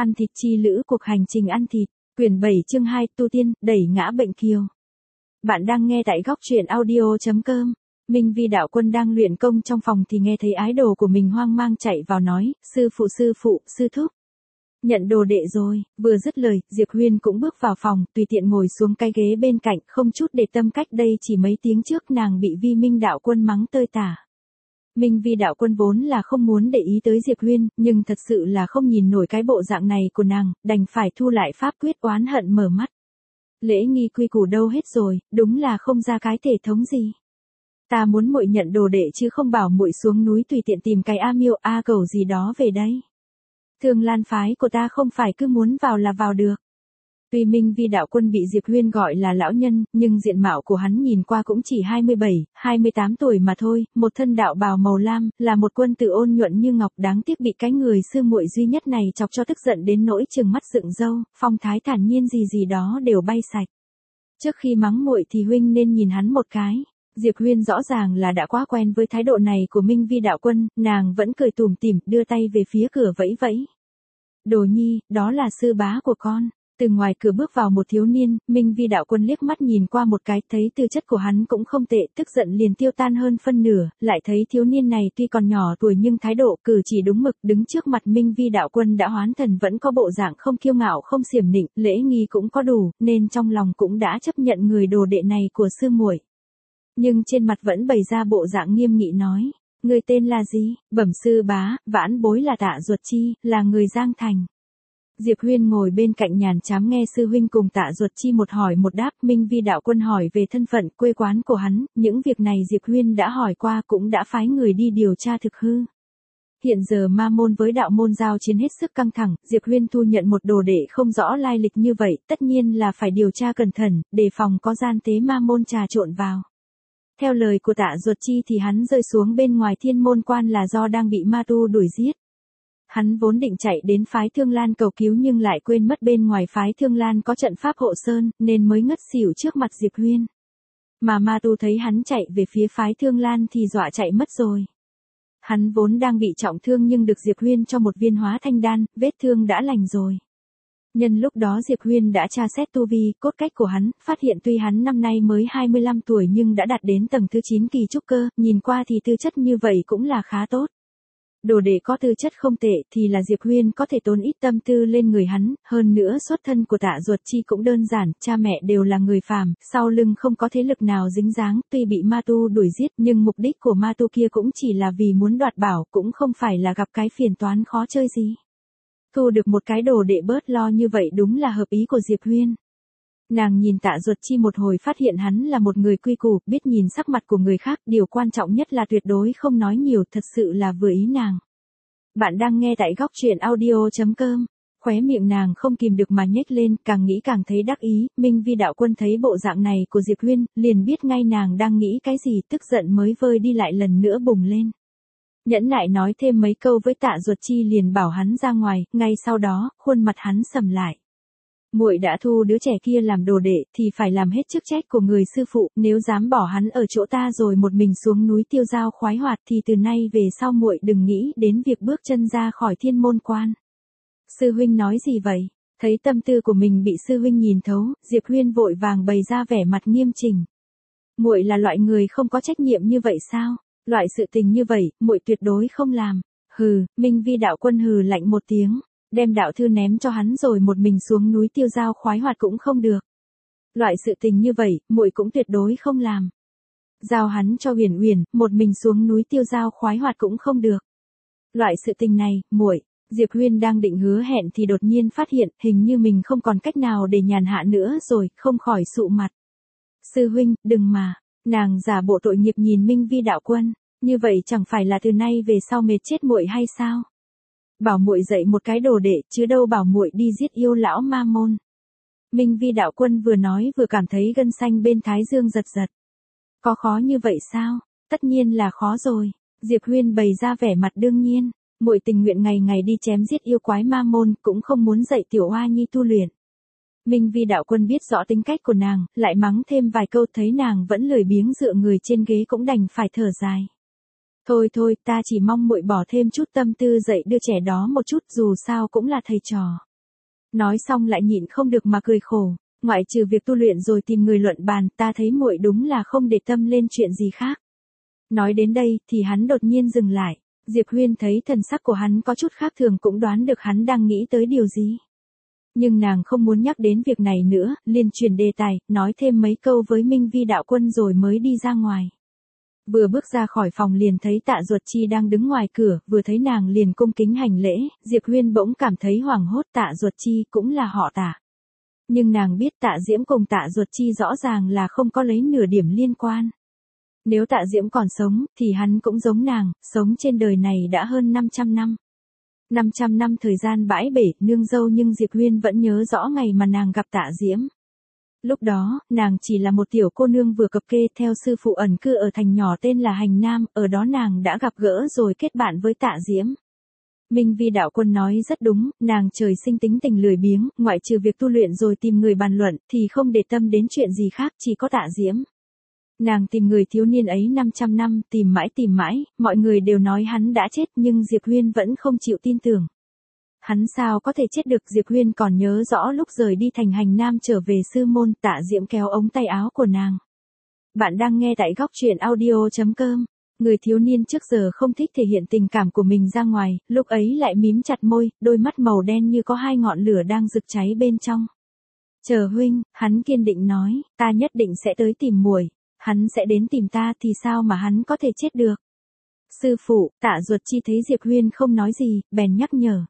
Ăn thịt chi lữ cuộc hành trình ăn thịt, quyển 7 chương 2 tu tiên, đẩy ngã bệnh kiều. Bạn đang nghe tại góc truyện audio.com. Minh Vi đạo quân đang luyện công trong phòng thì nghe thấy ái đồ của mình hoang mang chạy vào nói, sư phụ, sư thúc. Nhận đồ đệ rồi, vừa dứt lời, Diệp Huyên cũng bước vào phòng, tùy tiện ngồi xuống cái ghế bên cạnh, không chút để tâm cách đây chỉ mấy tiếng trước nàng bị Vi Minh đạo quân mắng tơi tả. Minh Vi đạo quân vốn là không muốn để ý tới Diệp Huyên, nhưng thật sự là không nhìn nổi cái bộ dạng này của nàng, đành phải thu lại pháp quyết oán hận mở mắt. Lễ nghi quy củ đâu hết rồi, đúng là không ra cái thể thống gì. Ta muốn muội nhận đồ đệ chứ không bảo muội xuống núi tùy tiện tìm cái A Miêu A Cẩu gì đó về đây. Thương Lan phái của ta không phải cứ muốn vào là vào được. Tuy Minh Vi đạo quân bị Diệp Huyên gọi là lão nhân, nhưng diện mạo của hắn nhìn qua cũng chỉ 27, 28 tuổi mà thôi, một thân đạo bào màu lam, là một quân tử ôn nhuận như ngọc, đáng tiếc bị cái người sư muội duy nhất này chọc cho tức giận đến nỗi trừng mắt dựng râu, phong thái thản nhiên gì đó đều bay sạch. Trước khi mắng muội thì huynh nên nhìn hắn một cái. Diệp Huyên rõ ràng là đã quá quen với thái độ này của Minh Vi đạo quân, nàng vẫn cười tủm tỉm, đưa tay về phía cửa vẫy vẫy. Đồ nhi, đó là sư bá của con. Từ ngoài cửa bước vào một thiếu niên, Minh Vi đạo quân liếc mắt nhìn qua một cái, thấy tư chất của hắn cũng không tệ, tức giận liền tiêu tan hơn phân nửa, lại thấy thiếu niên này tuy còn nhỏ tuổi nhưng thái độ cử chỉ đúng mực, đứng trước mặt Minh Vi đạo quân đã hoán thần vẫn có bộ dạng không kiêu ngạo không xiểm nịnh, lễ nghi cũng có đủ, nên trong lòng cũng đã chấp nhận người đồ đệ này của sư muội. Nhưng trên mặt vẫn bày ra bộ dạng nghiêm nghị nói, người tên là gì? Bẩm sư bá, vãn bối là Tạ Duật Chi, là người Giang Thành. Diệp Huyên ngồi bên cạnh nhàn chám nghe sư huynh cùng Tạ Duật Chi một hỏi một đáp, Minh Vi đạo quân hỏi về thân phận, quê quán của hắn, những việc này Diệp Huyên đã hỏi qua cũng đã phái người đi điều tra thực hư. Hiện giờ ma môn với đạo môn giao chiến hết sức căng thẳng, Diệp Huyên thu nhận một đồ đệ không rõ lai lịch như vậy, tất nhiên là phải điều tra cẩn thận, đề phòng có gian tế ma môn trà trộn vào. Theo lời của Tạ Duật Chi thì hắn rơi xuống bên ngoài Thiên Môn Quan là do đang bị ma tu đuổi giết. Hắn vốn định chạy đến phái Thương Lan cầu cứu nhưng lại quên mất bên ngoài phái Thương Lan có trận pháp hộ sơn, nên mới ngất xỉu trước mặt Diệp Huyên. Mà ma tu thấy hắn chạy về phía phái Thương Lan thì dọa chạy mất rồi. Hắn vốn đang bị trọng thương nhưng được Diệp Huyên cho một viên hóa thanh đan, vết thương đã lành rồi. Nhân lúc đó Diệp Huyên đã tra xét tu vi, cốt cách của hắn, phát hiện tuy hắn năm nay mới 25 tuổi nhưng đã đạt đến tầng thứ 9 kỳ trúc cơ, nhìn qua thì tư chất như vậy cũng là khá tốt. Đồ đệ có tư chất không tệ thì là Diệp Huyên có thể tốn ít tâm tư lên người hắn, hơn nữa xuất thân của Tạ Duật Chi cũng đơn giản, cha mẹ đều là người phàm, sau lưng không có thế lực nào dính dáng, tuy bị ma tu đuổi giết nhưng mục đích của ma tu kia cũng chỉ là vì muốn đoạt bảo, cũng không phải là gặp cái phiền toán khó chơi gì. Thu được một cái đồ đệ bớt lo như vậy đúng là hợp ý của Diệp Huyên. Nàng nhìn Tạ Duật Chi một hồi phát hiện hắn là một người quy củ, biết nhìn sắc mặt của người khác, điều quan trọng nhất là tuyệt đối không nói nhiều, thật sự là vừa ý nàng. Bạn đang nghe tại góc truyện audio.com, khóe miệng nàng không kìm được mà nhếch lên, càng nghĩ càng thấy đắc ý, Minh Vi đạo quân thấy bộ dạng này của Diệp Huyên, liền biết ngay nàng đang nghĩ cái gì, tức giận mới vơi đi lại lần nữa bùng lên. Nhẫn nại nói thêm mấy câu với Tạ Duật Chi liền bảo hắn ra ngoài, ngay sau đó, khuôn mặt hắn sầm lại. Muội đã thu đứa trẻ kia làm đồ đệ thì phải làm hết chức trách của người sư phụ, nếu dám bỏ hắn ở chỗ ta rồi một mình xuống núi tiêu dao khoái hoạt thì từ nay về sau muội đừng nghĩ đến việc bước chân ra khỏi Thiên Môn Quan. Sư huynh nói gì vậy? Thấy tâm tư của mình bị sư huynh nhìn thấu, Diệp Huyên vội vàng bày ra vẻ mặt nghiêm chỉnh. Muội là loại người không có trách nhiệm như vậy sao? Loại sự tình như vậy, muội tuyệt đối không làm. Hừ, Minh Vi đạo quân hừ lạnh một tiếng, đem đạo thư ném cho hắn rồi một mình xuống núi tiêu dao khoái hoạt cũng không được. Loại sự tình như vậy, muội cũng tuyệt đối không làm. Giao hắn cho Huyền Uyển, một mình xuống núi tiêu dao khoái hoạt cũng không được. Loại sự tình này, muội. Diệp Huyên đang định hứa hẹn thì đột nhiên phát hiện, hình như mình không còn cách nào để nhàn hạ nữa rồi, không khỏi sụ mặt. Sư huynh, đừng mà. Nàng giả bộ tội nghiệp nhìn Minh Vi đạo quân, như vậy chẳng phải là từ nay về sau mệt chết muội hay sao? Bảo muội dạy một cái đồ đệ, chứ đâu bảo muội đi giết yêu lão ma môn. Minh Vi đạo quân vừa nói vừa cảm thấy gân xanh bên thái dương giật giật. Có khó như vậy sao? Tất nhiên là khó rồi. Diệp Huyên bày ra vẻ mặt đương nhiên, muội tình nguyện ngày ngày đi chém giết yêu quái ma môn, cũng không muốn dạy tiểu oa nhi tu luyện. Minh Vi đạo quân biết rõ tính cách của nàng, lại mắng thêm vài câu, thấy nàng vẫn lười biếng dựa người trên ghế cũng đành phải thở dài. Thôi, ta chỉ mong muội bỏ thêm chút tâm tư dạy đứa trẻ đó một chút, dù sao cũng là thầy trò. Nói xong lại nhịn không được mà cười khổ, ngoại trừ việc tu luyện rồi tìm người luận bàn, ta thấy muội đúng là không để tâm lên chuyện gì khác. Nói đến đây thì hắn đột nhiên dừng lại, Diệp Huyên thấy thần sắc của hắn có chút khác thường cũng đoán được hắn đang nghĩ tới điều gì. Nhưng nàng không muốn nhắc đến việc này nữa, liền chuyển đề tài, nói thêm mấy câu với Minh Vi đạo quân rồi mới đi ra ngoài. Vừa bước ra khỏi phòng liền thấy Tạ Duật Chi đang đứng ngoài cửa, vừa thấy nàng liền cung kính hành lễ, Diệp Huyên bỗng cảm thấy hoảng hốt, Tạ Duật Chi cũng là họ Tạ. Nhưng nàng biết Tạ Diễm cùng Tạ Duật Chi rõ ràng là không có lấy nửa điểm liên quan. Nếu Tạ Diễm còn sống, thì hắn cũng giống nàng, sống trên đời này đã hơn 500 năm. 500 năm thời gian bãi bể, nương dâu nhưng Diệp Huyên vẫn nhớ rõ ngày mà nàng gặp Tạ Diễm. Lúc đó, nàng chỉ là một tiểu cô nương vừa cập kê theo sư phụ ẩn cư ở thành nhỏ tên là Hành Nam, ở đó nàng đã gặp gỡ rồi kết bạn với Tạ Diễm. Minh Vi đạo quân nói rất đúng, nàng trời sinh tính tình lười biếng, ngoại trừ việc tu luyện rồi tìm người bàn luận, thì không để tâm đến chuyện gì khác, chỉ có Tạ Diễm. Nàng tìm người thiếu niên ấy 500 năm, tìm mãi, mọi người đều nói hắn đã chết nhưng Diệp Huyên vẫn không chịu tin tưởng. Hắn sao có thể chết được, Diệp Huyên còn nhớ rõ lúc rời đi thành Hành Nam trở về sư môn, Tạ Diễm kéo ống tay áo của nàng. Bạn đang nghe tại góc truyện audio.com. Người thiếu niên trước giờ không thích thể hiện tình cảm của mình ra ngoài, lúc ấy lại mím chặt môi, đôi mắt màu đen như có hai ngọn lửa đang rực cháy bên trong. Chờ huynh, hắn kiên định nói, ta nhất định sẽ tới tìm muội. Hắn sẽ đến tìm ta thì sao mà hắn có thể chết được. Sư phụ, Tạ Duật Chi thấy Diệp Huyên không nói gì, bèn nhắc nhở.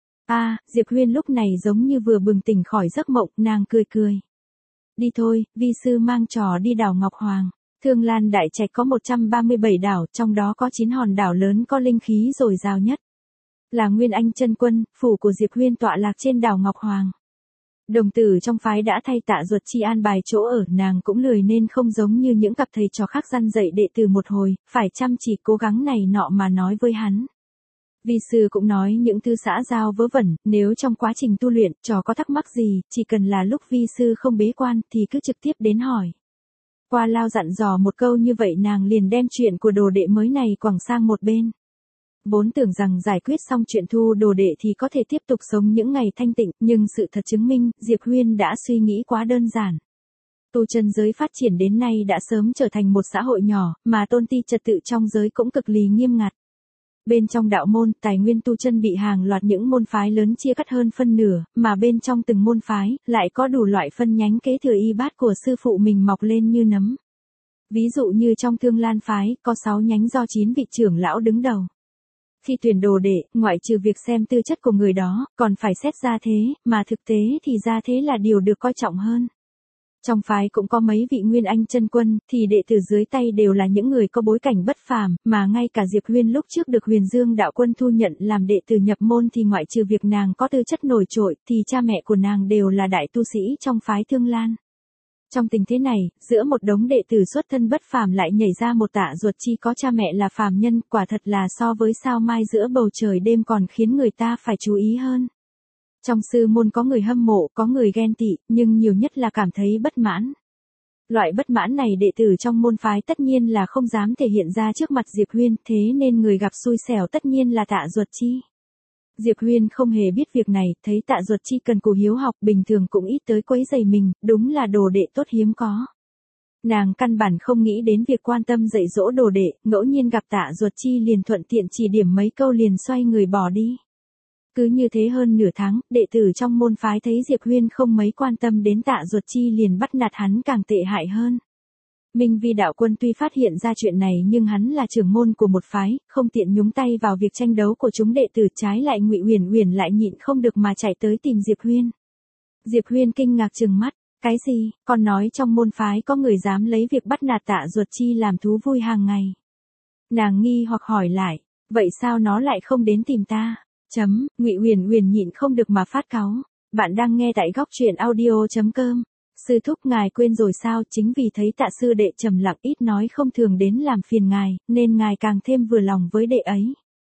Diệp Huyên lúc này giống như vừa bừng tỉnh khỏi giấc mộng, nàng cười cười. Đi thôi, vi sư mang trò đi đảo Ngọc Hoàng. Thương Lan Đại Trạch có 137 đảo, trong đó có 9 hòn đảo lớn có linh khí dồi dào nhất. Là Nguyên Anh chân quân, phủ của Diệp Huyên tọa lạc trên đảo Ngọc Hoàng. Đồng tử trong phái đã thay Tạ Duật Chi an bài chỗ ở, nàng cũng lười nên không giống như những cặp thầy trò khác răn dạy đệ tử một hồi, phải chăm chỉ cố gắng này nọ mà nói với hắn. Vi sư cũng nói những thứ xã giao vớ vẩn, nếu trong quá trình tu luyện, trò có thắc mắc gì, chỉ cần là lúc vi sư không bế quan, thì cứ trực tiếp đến hỏi. Qua Lao dặn dò một câu như vậy nàng liền đem chuyện của đồ đệ mới này quẳng sang một bên. Vốn tưởng rằng giải quyết xong chuyện thu đồ đệ thì có thể tiếp tục sống những ngày thanh tịnh, nhưng sự thật chứng minh, Diệp Huyên đã suy nghĩ quá đơn giản. Tu chân giới phát triển đến nay đã sớm trở thành một xã hội nhỏ, mà tôn ti trật tự trong giới cũng cực kỳ nghiêm ngặt. Bên trong đạo môn, tài nguyên tu chân bị hàng loạt những môn phái lớn chia cắt hơn phân nửa, mà bên trong từng môn phái, lại có đủ loại phân nhánh kế thừa y bát của sư phụ mình mọc lên như nấm. Ví dụ như trong Thương Lan phái, có 6 nhánh do 9 vị trưởng lão đứng đầu. Khi tuyển đồ đệ, ngoại trừ việc xem tư chất của người đó, còn phải xét gia thế, mà thực tế thì gia thế là điều được coi trọng hơn. Trong phái cũng có mấy vị Nguyên Anh chân quân, thì đệ tử dưới tay đều là những người có bối cảnh bất phàm, mà ngay cả Diệp Huyên lúc trước được Huyền Dương đạo quân thu nhận làm đệ tử nhập môn thì ngoại trừ việc nàng có tư chất nổi trội, thì cha mẹ của nàng đều là đại tu sĩ trong phái Thương Lan. Trong tình thế này, giữa một đống đệ tử xuất thân bất phàm lại nhảy ra một Tạ Duật Chi có cha mẹ là phàm nhân, quả thật là so với sao mai giữa bầu trời đêm còn khiến người ta phải chú ý hơn. Trong sư môn có người hâm mộ, có người ghen tị, nhưng nhiều nhất là cảm thấy bất mãn. Loại bất mãn này đệ tử trong môn phái tất nhiên là không dám thể hiện ra trước mặt Diệp Huyên, thế nên người gặp xui xẻo tất nhiên là Tạ Duật Chi. Diệp Huyên không hề biết việc này, thấy Tạ Duật Chi cần cù hiếu học, bình thường cũng ít tới quấy rầy mình, đúng là đồ đệ tốt hiếm có. Nàng căn bản không nghĩ đến việc quan tâm dạy dỗ đồ đệ, ngẫu nhiên gặp Tạ Duật Chi liền thuận tiện chỉ điểm mấy câu liền xoay người bỏ đi. Cứ như thế hơn nửa tháng, đệ tử trong môn phái thấy Diệp Huyên không mấy quan tâm đến Tạ Duật Chi liền bắt nạt hắn càng tệ hại hơn. Minh Vi đạo quân tuy phát hiện ra chuyện này nhưng hắn là trưởng môn của một phái, không tiện nhúng tay vào việc tranh đấu của chúng đệ tử, trái lại Ngụy Uyển Uyển lại nhịn không được mà chạy tới tìm Diệp Huyên. Diệp Huyên kinh ngạc trừng mắt, cái gì, con nói trong môn phái có người dám lấy việc bắt nạt Tạ Duật Chi làm thú vui hàng ngày. Nàng nghi hoặc hỏi lại, vậy sao nó lại không đến tìm ta? Ngụy Uyển Uyển nhịn không được mà phát cáu. Bạn đang nghe tại góc truyện audio.com. Sư thúc ngài quên rồi sao, chính vì thấy Tạ sư đệ trầm lặng ít nói không thường đến làm phiền ngài, nên ngài càng thêm vừa lòng với đệ ấy.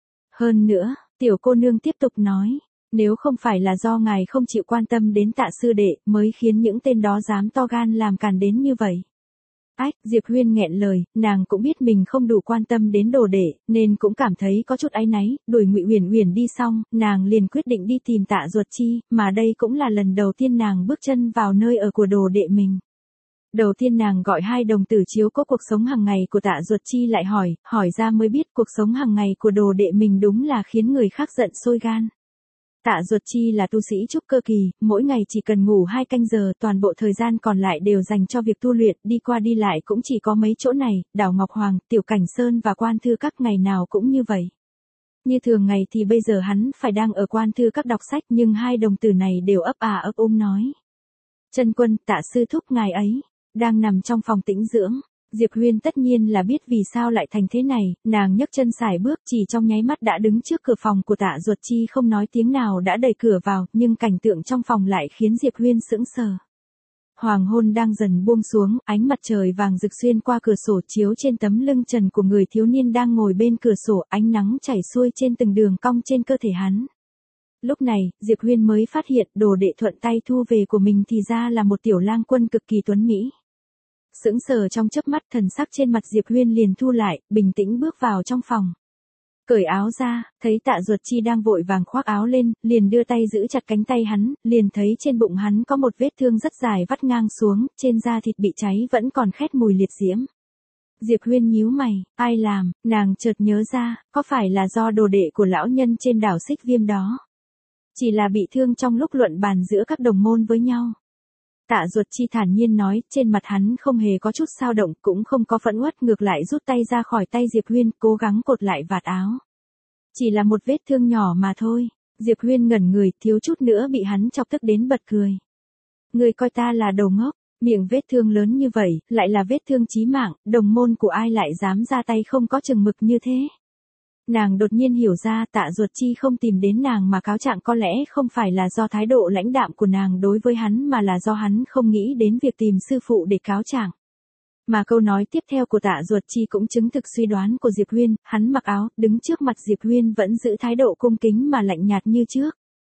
Hơn nữa, tiểu cô nương tiếp tục nói, nếu không phải là do ngài không chịu quan tâm đến Tạ sư đệ, mới khiến những tên đó dám to gan làm càn đến như vậy. Ách, Diệp Huyên nghẹn lời, nàng cũng biết mình không đủ quan tâm đến đồ đệ, nên cũng cảm thấy có chút áy náy, đuổi Ngụy Uyển Uyển đi xong, nàng liền quyết định đi tìm Tạ Duật Chi, mà đây cũng là lần đầu tiên nàng bước chân vào nơi ở của đồ đệ mình. Đầu tiên nàng gọi hai đồng tử chiếu cố cuộc sống hàng ngày của Tạ Duật Chi lại hỏi ra mới biết cuộc sống hàng ngày của đồ đệ mình đúng là khiến người khác giận sôi gan. Tạ Duật Chi là tu sĩ trúc cơ kỳ, mỗi ngày chỉ cần ngủ 2 canh giờ, toàn bộ thời gian còn lại đều dành cho việc tu luyện, đi qua đi lại cũng chỉ có mấy chỗ này, Đảo Ngọc Hoàng, Tiểu Cảnh Sơn và Quan Thư Các ngày nào cũng như vậy. Như thường ngày thì bây giờ hắn phải đang ở Quan Thư Các đọc sách, nhưng hai đồng tử này đều ấp nói. Chân Quân, Tạ sư thúc ngài ấy đang nằm trong phòng tĩnh dưỡng. Diệp Huyên tất nhiên là biết vì sao lại thành thế này, nàng nhấc chân sải bước, chỉ trong nháy mắt đã đứng trước cửa phòng của Tạ Duật Chi, không nói tiếng nào đã đẩy cửa vào, nhưng cảnh tượng trong phòng lại khiến Diệp Huyên sững sờ. Hoàng hôn đang dần buông xuống, ánh mặt trời vàng rực xuyên qua cửa sổ chiếu trên tấm lưng trần của người thiếu niên đang ngồi bên cửa sổ, ánh nắng chảy xuôi trên từng đường cong trên cơ thể hắn. Lúc này, Diệp Huyên mới phát hiện đồ đệ thuận tay thu về của mình thì ra là một tiểu lang quân cực kỳ tuấn mỹ. Sững sờ trong chớp mắt, thần sắc trên mặt Diệp Huyên liền thu lại, bình tĩnh bước vào trong phòng. Cởi áo ra, thấy Tạ Duật Chi đang vội vàng khoác áo lên, liền đưa tay giữ chặt cánh tay hắn, liền thấy trên bụng hắn có một vết thương rất dài vắt ngang xuống, trên da thịt bị cháy vẫn còn khét mùi liệt diễm. Diệp Huyên nhíu mày, ai làm, nàng chợt nhớ ra, có phải là do đồ đệ của lão nhân trên đảo Xích Viêm đó. Chỉ là bị thương trong lúc luận bàn giữa các đồng môn với nhau. Tạ Duật Chi thản nhiên nói, trên mặt hắn không hề có chút dao động, cũng không có phẫn uất, ngược lại rút tay ra khỏi tay Diệp Huyên, cố gắng cột lại vạt áo. Chỉ là một vết thương nhỏ mà thôi. Diệp Huyên ngẩn người, thiếu chút nữa bị hắn chọc tức đến bật cười. Người coi ta là đầu ngốc, miệng vết thương lớn như vậy, lại là vết thương chí mạng, đồng môn của ai lại dám ra tay không có chừng mực như thế. Nàng đột nhiên hiểu ra Tạ Duật Chi không tìm đến nàng mà cáo trạng có lẽ không phải là do thái độ lãnh đạm của nàng đối với hắn mà là do hắn không nghĩ đến việc tìm sư phụ để cáo trạng. Mà câu nói tiếp theo của Tạ Duật Chi cũng chứng thực suy đoán của Diệp Huyên, hắn mặc áo, đứng trước mặt Diệp Huyên vẫn giữ thái độ cung kính mà lạnh nhạt như trước.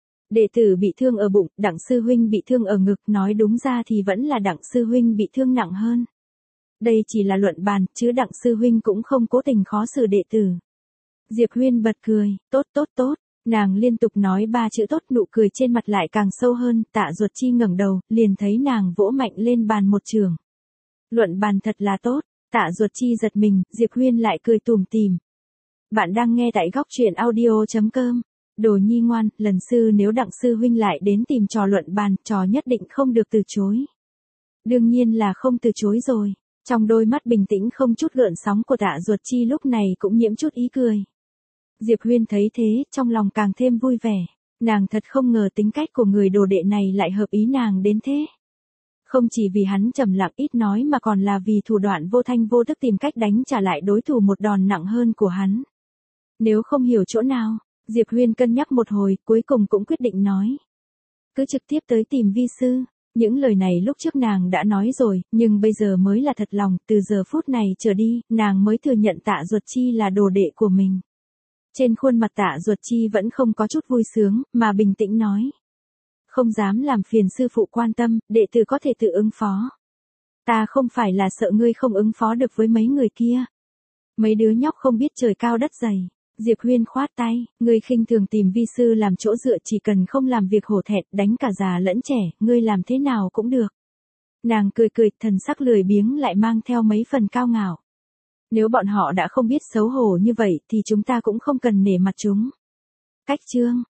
Đệ tử bị thương ở bụng, Đặng sư huynh bị thương ở ngực, nói đúng ra thì vẫn là Đặng sư huynh bị thương nặng hơn. Đây chỉ là luận bàn, chứ Đặng sư huynh cũng không cố tình khó xử đệ tử. Diệp Huyên bật cười, tốt, nàng liên tục nói 3 chữ tốt, nụ cười trên mặt lại càng sâu hơn, Tạ Duật Chi ngẩng đầu, liền thấy nàng vỗ mạnh lên bàn một trường. Luận bàn thật là tốt, Tạ Duật Chi giật mình, Diệp Huyên lại cười tủm tỉm. Bạn đang nghe tại góc truyện audio.com. Đồ nhi ngoan, lần sư nếu Đặng sư huynh lại đến tìm trò luận bàn, trò nhất định không được từ chối. Đương nhiên là không từ chối rồi. Trong đôi mắt bình tĩnh không chút gợn sóng của Tạ Duật Chi lúc này cũng nhiễm chút ý cười. Diệp Huyên thấy thế, trong lòng càng thêm vui vẻ. Nàng thật không ngờ tính cách của người đồ đệ này lại hợp ý nàng đến thế. Không chỉ vì hắn trầm lặng ít nói mà còn là vì thủ đoạn vô thanh vô tức tìm cách đánh trả lại đối thủ một đòn nặng hơn của hắn. Nếu không hiểu chỗ nào, Diệp Huyên cân nhắc một hồi, cuối cùng cũng quyết định nói. Cứ trực tiếp tới tìm vi sư. Những lời này lúc trước nàng đã nói rồi, nhưng bây giờ mới là thật lòng, từ giờ phút này trở đi, nàng mới thừa nhận Tạ Duật Chi là đồ đệ của mình. Trên khuôn mặt Tạ Duật Chi vẫn không có chút vui sướng, mà bình tĩnh nói. Không dám làm phiền sư phụ quan tâm, đệ tử có thể tự ứng phó. Ta không phải là sợ ngươi không ứng phó được với mấy người kia. Mấy đứa nhóc không biết trời cao đất dày. Diệp Huyên khoát tay, ngươi khinh thường tìm vi sư làm chỗ dựa, chỉ cần không làm việc hổ thẹn, đánh cả già lẫn trẻ, ngươi làm thế nào cũng được. Nàng cười, thần sắc lười biếng lại mang theo mấy phần cao ngạo. Nếu bọn họ đã không biết xấu hổ như vậy thì chúng ta cũng không cần nể mặt chúng. Cách chương